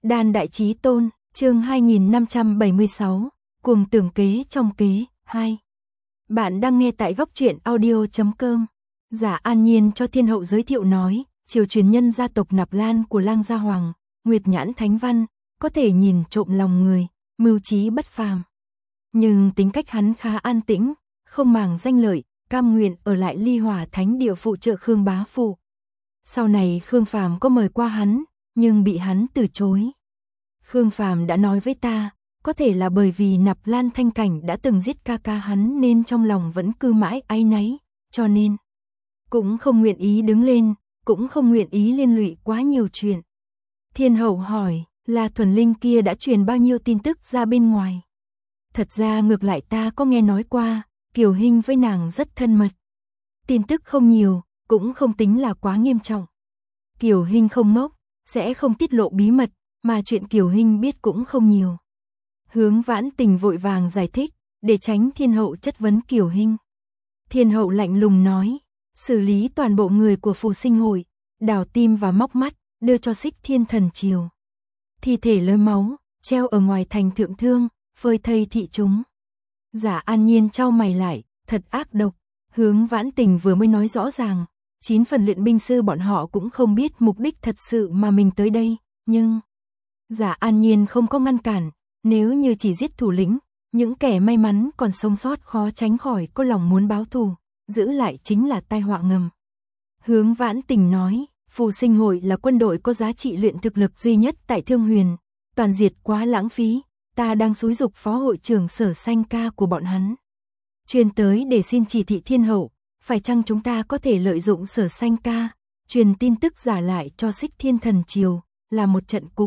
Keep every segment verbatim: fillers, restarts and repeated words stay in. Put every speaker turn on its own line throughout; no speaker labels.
Đan Đại Chí Tôn, chương hai nghìn năm trăm bảy mươi sáu, cuồng tưởng kế trong kế, hai. Bạn đang nghe tại góc truyện audio chấm com. Giả An Nhiên cho Thiên Hậu giới thiệu nói, triều truyền nhân gia tộc Nạp Lan của Lang Gia Hoàng, Nguyệt Nhãn Thánh Văn, có thể nhìn trộm lòng người, mưu trí bất phàm. Nhưng tính cách hắn khá an tĩnh, không màng danh lợi, cam nguyện ở lại Ly Hỏa Thánh Địa phụ trợ Khương bá phụ. Sau này Khương Phàm có mời qua hắn, nhưng bị hắn từ chối. Khương Phàm đã nói với ta, có thể là bởi vì Nạp Lan Thanh Cảnh đã từng giết ca ca hắn nên trong lòng vẫn cứ mãi áy náy, cho nên cũng không nguyện ý đứng lên, cũng không nguyện ý liên lụy quá nhiều chuyện. Thiên Hậu hỏi, là Thuần Linh kia đã truyền bao nhiêu tin tức ra bên ngoài? Thật ra ngược lại ta có nghe nói qua, Kiều Hinh với nàng rất thân mật. Tin tức không nhiều, cũng không tính là quá nghiêm trọng. Kiều Hinh không ngốc, sẽ không tiết lộ bí mật, mà chuyện Kiều Hinh biết cũng không nhiều. Hướng Vãn Tình vội vàng giải thích, để tránh Thiên Hậu chất vấn Kiều Hinh. Thiên Hậu lạnh lùng nói, xử lý toàn bộ người của Phù Sinh Hội, đào tim và móc mắt, đưa cho Xích Thiên Thần Triều. Thi thể lơi máu, treo ở ngoài thành Thượng Thương, phơi thây thị chúng. Giả An Nhiên chau mày lại, thật ác độc. Hướng Vãn Tình vừa mới nói rõ ràng, chín phần luyện binh sư bọn họ cũng không biết mục đích thật sự mà mình tới đây, nhưng Giả An Nhiên không có ngăn cản, nếu như chỉ giết thủ lĩnh, những kẻ may mắn còn sống sót khó tránh khỏi có lòng muốn báo thù, giữ lại chính là tai họa ngầm. Hướng Vãn Tình nói, Phù Sinh Hội là quân đội có giá trị luyện thực lực duy nhất tại Thương Huyền, toàn diệt quá lãng phí, ta đang xúi giục phó hội trưởng Sở Sanh ca của bọn hắn truyền tới để xin chỉ thị Thiên Hậu, phải chăng chúng ta có thể lợi dụng Sở Sanh ca, truyền tin tức giả lại cho Xích Thiên Thần Triều, là một trận cục.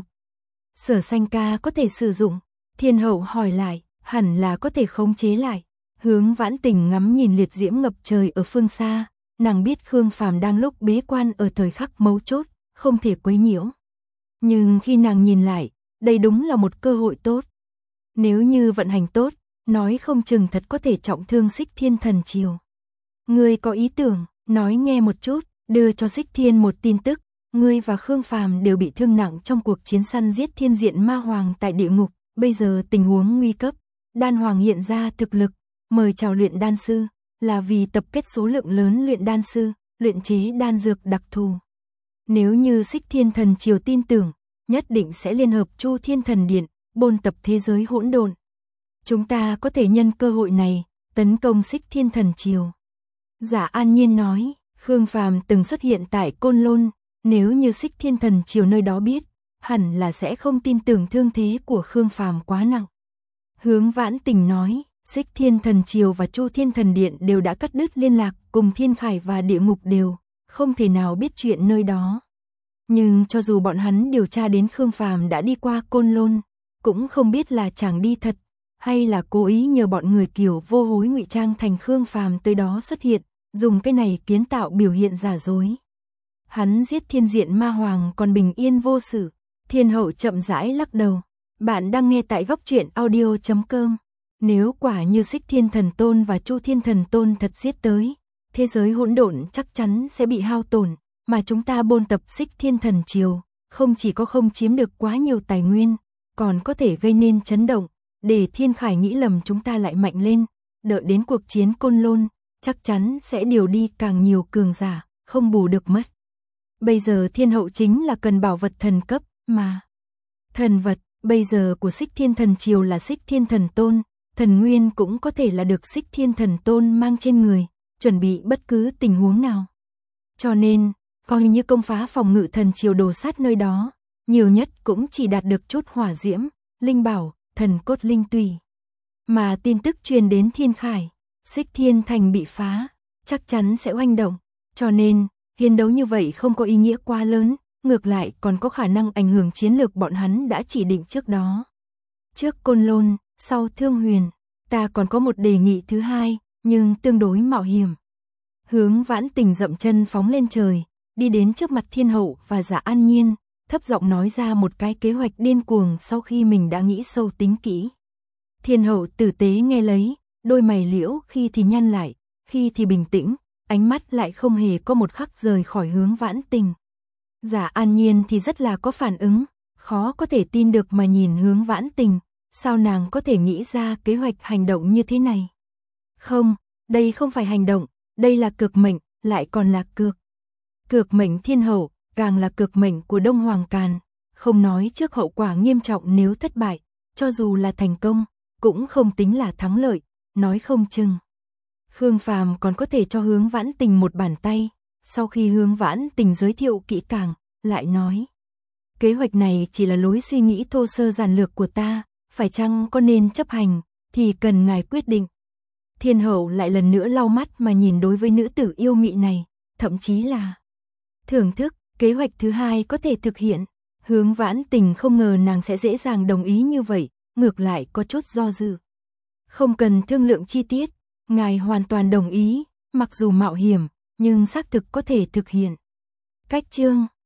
Sở Sanh ca có thể sử dụng, Thiên Hậu hỏi lại, hẳn là có thể khống chế lại. Hướng Vãn Tình ngắm nhìn liệt diễm ngập trời ở phương xa, nàng biết Khương Phàm đang lúc bế quan ở thời khắc mấu chốt, không thể quấy nhiễu. Nhưng khi nàng nhìn lại, đây đúng là một cơ hội tốt. Nếu như vận hành tốt, nói không chừng thật có thể trọng thương Xích Thiên Thần Triều. Ngươi có ý tưởng, nói nghe một chút, đưa cho Xích Thiên một tin tức, ngươi và Khương Phàm đều bị thương nặng trong cuộc chiến săn giết thiên diện ma hoàng tại địa ngục, bây giờ tình huống nguy cấp, đan hoàng hiện ra thực lực, mời chào luyện đan sư, là vì tập kết số lượng lớn luyện đan sư, luyện chế đan dược đặc thù. Nếu như Xích Thiên Thần Triều tin tưởng, nhất định sẽ liên hợp Chu Thiên Thần Điện, bôn tập thế giới hỗn độn. Chúng ta có thể nhân cơ hội này, tấn công Xích Thiên Thần Triều. Giả An Nhiên nói, Khương Phàm từng xuất hiện tại Côn Lôn, nếu như Xích Thiên Thần Triều nơi đó biết, hẳn là sẽ không tin tưởng thương thế của Khương Phàm quá nặng. Hướng Vãn Tình nói, Xích Thiên Thần Triều và Chu Thiên Thần Điện đều đã cắt đứt liên lạc, cùng Thiên Khải và địa ngục đều không thể nào biết chuyện nơi đó. Nhưng cho dù bọn hắn điều tra đến Khương Phàm đã đi qua Côn Lôn, cũng không biết là chàng đi thật, hay là cố ý nhờ bọn người Kiều vô hối ngụy trang thành Khương Phàm tới đó xuất hiện, dùng cái này kiến tạo biểu hiện giả dối. Hắn giết thiên diện ma hoàng còn bình yên vô sự. Thiên Hậu chậm rãi lắc đầu. Bạn đang nghe tại góc truyện audio chấm com. Nếu quả như Xích Thiên Thần Tôn và Chu Thiên Thần Tôn thật giết tới, thế giới hỗn độn chắc chắn sẽ bị hao tổn, mà chúng ta bôn tập Xích Thiên Thần Triều, không chỉ có không chiếm được quá nhiều tài nguyên, còn có thể gây nên chấn động, để Thiên Khải nghĩ lầm chúng ta lại mạnh lên, đợi đến cuộc chiến Côn Lôn, chắc chắn sẽ điều đi càng nhiều cường giả, không bù được mất. Bây giờ Thiên Hậu chính là cần bảo vật thần cấp, mà thần vật bây giờ của Xích Thiên Thần Triều là Xích Thiên Thần Tôn, thần nguyên cũng có thể là được Xích Thiên Thần Tôn mang trên người, chuẩn bị bất cứ tình huống nào. Cho nên, coi như công phá phòng ngự thần triều đồ sát nơi đó, nhiều nhất cũng chỉ đạt được chút hỏa diễm, linh bảo, thần cốt linh tùy. Mà tin tức truyền đến Thiên Khải, Xích Thiên Thành bị phá, chắc chắn sẽ oanh động, cho nên, hiến đấu như vậy không có ý nghĩa quá lớn, ngược lại còn có khả năng ảnh hưởng chiến lược bọn hắn đã chỉ định trước đó. Trước Côn Lôn, sau Thương Huyền, ta còn có một đề nghị thứ hai, nhưng tương đối mạo hiểm. Hướng Vãn Tình dậm chân phóng lên trời, đi đến trước mặt Thiên Hậu và Giả An Nhiên, thấp giọng nói ra một cái kế hoạch điên cuồng sau khi mình đã nghĩ sâu tính kỹ. Thiên Hậu tử tế nghe lấy, đôi mày liễu khi thì nhăn lại, khi thì bình tĩnh, ánh mắt lại không hề có một khắc rời khỏi Hướng Vãn Tình. Giả An Nhiên thì rất là có phản ứng, khó có thể tin được mà nhìn Hướng Vãn Tình, sao nàng có thể nghĩ ra kế hoạch hành động như thế này? Không, đây không phải hành động, đây là cược mệnh, lại còn là cược. Cược mệnh thiên hậu, càng là cược mệnh của Đông Hoàng Càn, không nói trước hậu quả nghiêm trọng nếu thất bại, cho dù là thành công, cũng không tính là thắng lợi, nói không chừng. Khương Phàm còn có thể cho Hướng Vãn Tình một bàn tay, sau khi Hướng Vãn Tình giới thiệu kỹ càng, lại nói. Kế hoạch này chỉ là lối suy nghĩ thô sơ giản lược của ta, phải chăng có nên chấp hành, thì cần ngài quyết định. Thiên hậu lại lần nữa lau mắt mà nhìn đối với nữ tử yêu mị này, thậm chí là thưởng thức, kế hoạch thứ hai có thể thực hiện. Hướng Vãn Tình không ngờ nàng sẽ dễ dàng đồng ý như vậy, ngược lại có chút do dự. Không cần thương lượng chi tiết, ngài hoàn toàn đồng ý, mặc dù mạo hiểm, nhưng xác thực có thể thực hiện. Cách chương